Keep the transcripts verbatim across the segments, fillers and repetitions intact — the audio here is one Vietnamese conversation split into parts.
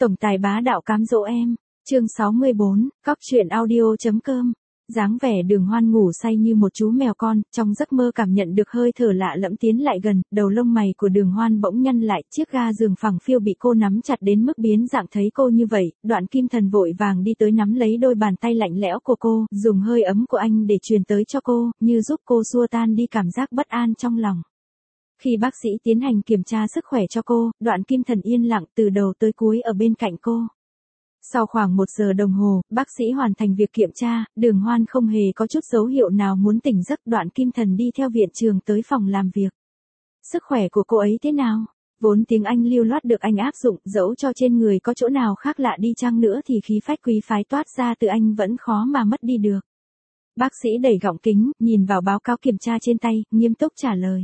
Tổng tài bá đạo cám dỗ em. Chương sáu mươi bốn, cóc truyện audio.com. Dáng vẻ Đường Hoan ngủ say như một chú mèo con, trong giấc mơ cảm nhận được hơi thở lạ lẫm tiến lại gần, đầu lông mày của Đường Hoan bỗng nhăn lại, chiếc ga giường phẳng phiu bị cô nắm chặt đến mức biến dạng. Thấy cô như vậy, Đoạn Kim Thần vội vàng đi tới nắm lấy đôi bàn tay lạnh lẽo của cô, dùng hơi ấm của anh để truyền tới cho cô, như giúp cô xua tan đi cảm giác bất an trong lòng. Khi bác sĩ tiến hành kiểm tra sức khỏe cho cô, Đoạn Kim Thần yên lặng từ đầu tới cuối ở bên cạnh cô. Sau khoảng một giờ đồng hồ, bác sĩ hoàn thành việc kiểm tra, Đường Hoan không hề có chút dấu hiệu nào muốn tỉnh giấc. Đoạn Kim Thần đi theo viện trường tới phòng làm việc. Sức khỏe của cô ấy thế nào? Vốn tiếng Anh lưu loát được anh áp dụng, dẫu cho trên người có chỗ nào khác lạ đi chăng nữa thì khí phách quý phái toát ra từ anh vẫn khó mà mất đi được. Bác sĩ đẩy gọng kính, nhìn vào báo cáo kiểm tra trên tay, nghiêm túc trả lời.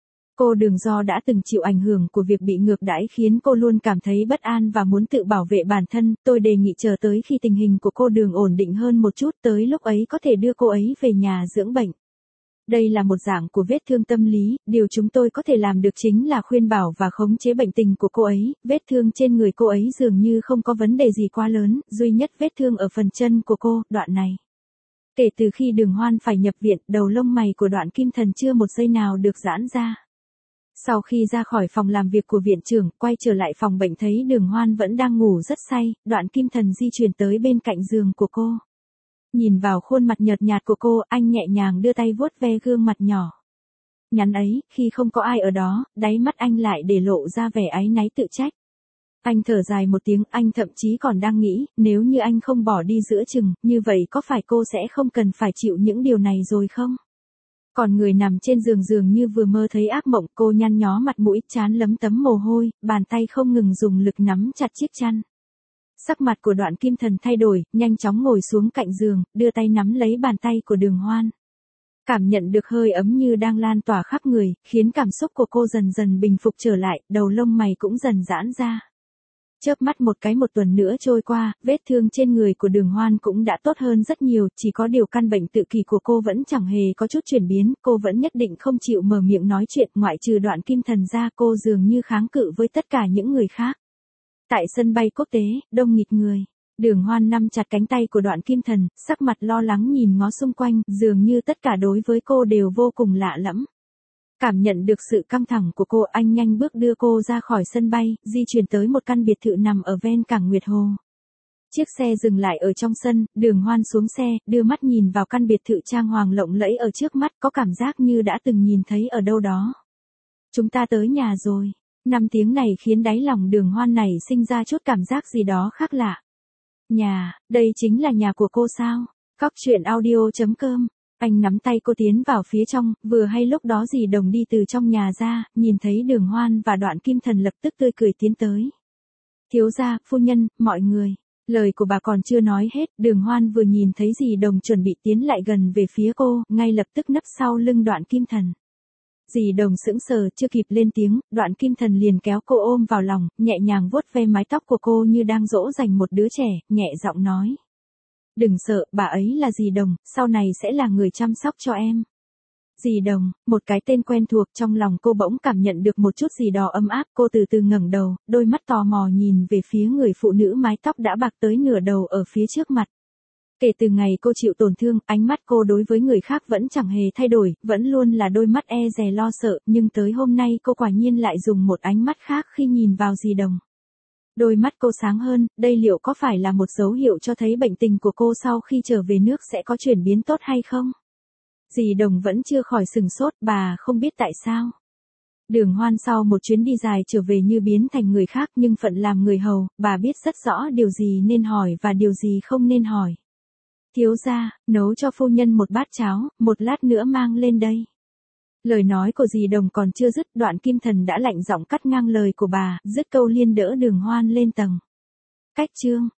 Cô Đường do đã từng chịu ảnh hưởng của việc bị ngược đãi khiến cô luôn cảm thấy bất an và muốn tự bảo vệ bản thân. Tôi đề nghị chờ tới khi tình hình của cô Đường ổn định hơn một chút, tới lúc ấy có thể đưa cô ấy về nhà dưỡng bệnh. Đây là một dạng của vết thương tâm lý, điều chúng tôi có thể làm được chính là khuyên bảo và khống chế bệnh tình của cô ấy. Vết thương trên người cô ấy dường như không có vấn đề gì quá lớn, duy nhất vết thương ở phần chân của cô. Đoạn này, kể từ khi Đường Hoan phải nhập viện, đầu lông mày của Đoạn Kim Thần chưa một giây nào được giãn ra. Sau khi ra khỏi phòng làm việc của viện trưởng, quay trở lại phòng bệnh thấy Đường Hoan vẫn đang ngủ rất say, Đoạn Kim Thần di chuyển tới bên cạnh giường của cô. Nhìn vào khuôn mặt nhợt nhạt của cô, anh nhẹ nhàng đưa tay vuốt ve gương mặt nhỏ nhắn ấy, khi không có ai ở đó, đáy mắt anh lại để lộ ra vẻ áy náy tự trách. Anh thở dài một tiếng, anh thậm chí còn đang nghĩ, nếu như anh không bỏ đi giữa chừng, như vậy có phải cô sẽ không cần phải chịu những điều này rồi không? Còn người nằm trên giường dường như vừa mơ thấy ác mộng, cô nhăn nhó mặt mũi, trán lấm tấm mồ hôi, bàn tay không ngừng dùng lực nắm chặt chiếc chăn. Sắc mặt của Đoạn Kim Thần thay đổi, nhanh chóng ngồi xuống cạnh giường, đưa tay nắm lấy bàn tay của Đường Hoan. Cảm nhận được hơi ấm như đang lan tỏa khắp người, khiến cảm xúc của cô dần dần bình phục trở lại, đầu lông mày cũng dần giãn ra. Chớp mắt một cái một tuần nữa trôi qua, vết thương trên người của Đường Hoan cũng đã tốt hơn rất nhiều, chỉ có điều căn bệnh tự kỷ của cô vẫn chẳng hề có chút chuyển biến, cô vẫn nhất định không chịu mở miệng nói chuyện, ngoại trừ Đoạn Kim Thần ra, cô dường như kháng cự với tất cả những người khác. Tại sân bay quốc tế, đông nghịt người, Đường Hoan nắm chặt cánh tay của Đoạn Kim Thần, sắc mặt lo lắng nhìn ngó xung quanh, dường như tất cả đối với cô đều vô cùng lạ lẫm. Cảm nhận được sự căng thẳng của cô, anh nhanh bước đưa cô ra khỏi sân bay, di chuyển tới một căn biệt thự nằm ở ven cảng Nguyệt Hồ. Chiếc xe dừng lại ở trong sân, Đường Hoan xuống xe, đưa mắt nhìn vào căn biệt thự trang hoàng lộng lẫy ở trước mắt, có cảm giác như đã từng nhìn thấy ở đâu đó. Chúng ta tới nhà rồi. Năm tiếng này khiến đáy lòng Đường Hoan này sinh ra chút cảm giác gì đó khác lạ. Nhà, đây chính là nhà của cô sao? Cóc truyện audio.com. Anh nắm tay cô tiến vào phía trong, vừa hay lúc đó dì Đồng đi từ trong nhà ra, nhìn thấy Đường Hoan và Đoạn Kim Thần lập tức tươi cười tiến tới. Thiếu gia, phu nhân, mọi người. Lời của bà còn chưa nói hết, Đường Hoan vừa nhìn thấy dì Đồng chuẩn bị tiến lại gần về phía cô, ngay lập tức nấp sau lưng Đoạn Kim Thần. Dì Đồng sững sờ, chưa kịp lên tiếng, Đoạn Kim Thần liền kéo cô ôm vào lòng, nhẹ nhàng vuốt ve mái tóc của cô như đang dỗ dành một đứa trẻ, nhẹ giọng nói. Đừng sợ, bà ấy là dì Đồng, sau này sẽ là người chăm sóc cho em. Dì Đồng, một cái tên quen thuộc, trong lòng cô bỗng cảm nhận được một chút gì đó ấm áp, cô từ từ ngẩng đầu, đôi mắt tò mò nhìn về phía người phụ nữ mái tóc đã bạc tới nửa đầu ở phía trước mặt. Kể từ ngày cô chịu tổn thương, ánh mắt cô đối với người khác vẫn chẳng hề thay đổi, vẫn luôn là đôi mắt e dè lo sợ, nhưng tới hôm nay cô quả nhiên lại dùng một ánh mắt khác khi nhìn vào dì Đồng. Đôi mắt cô sáng hơn, đây liệu có phải là một dấu hiệu cho thấy bệnh tình của cô sau khi trở về nước sẽ có chuyển biến tốt hay không? Dì Đồng vẫn chưa khỏi sừng sốt, bà không biết tại sao. Đường Hoan sau một chuyến đi dài trở về như biến thành người khác, nhưng phận làm người hầu, bà biết rất rõ điều gì nên hỏi và điều gì không nên hỏi. Thiếu gia, nấu cho phu nhân một bát cháo, một lát nữa mang lên đây. Lời nói của dì Đồng còn chưa dứt, Đoạn Kim Thần đã lạnh giọng cắt ngang lời của bà, dứt câu liên đỡ Đường Hoan lên tầng. Cách chương,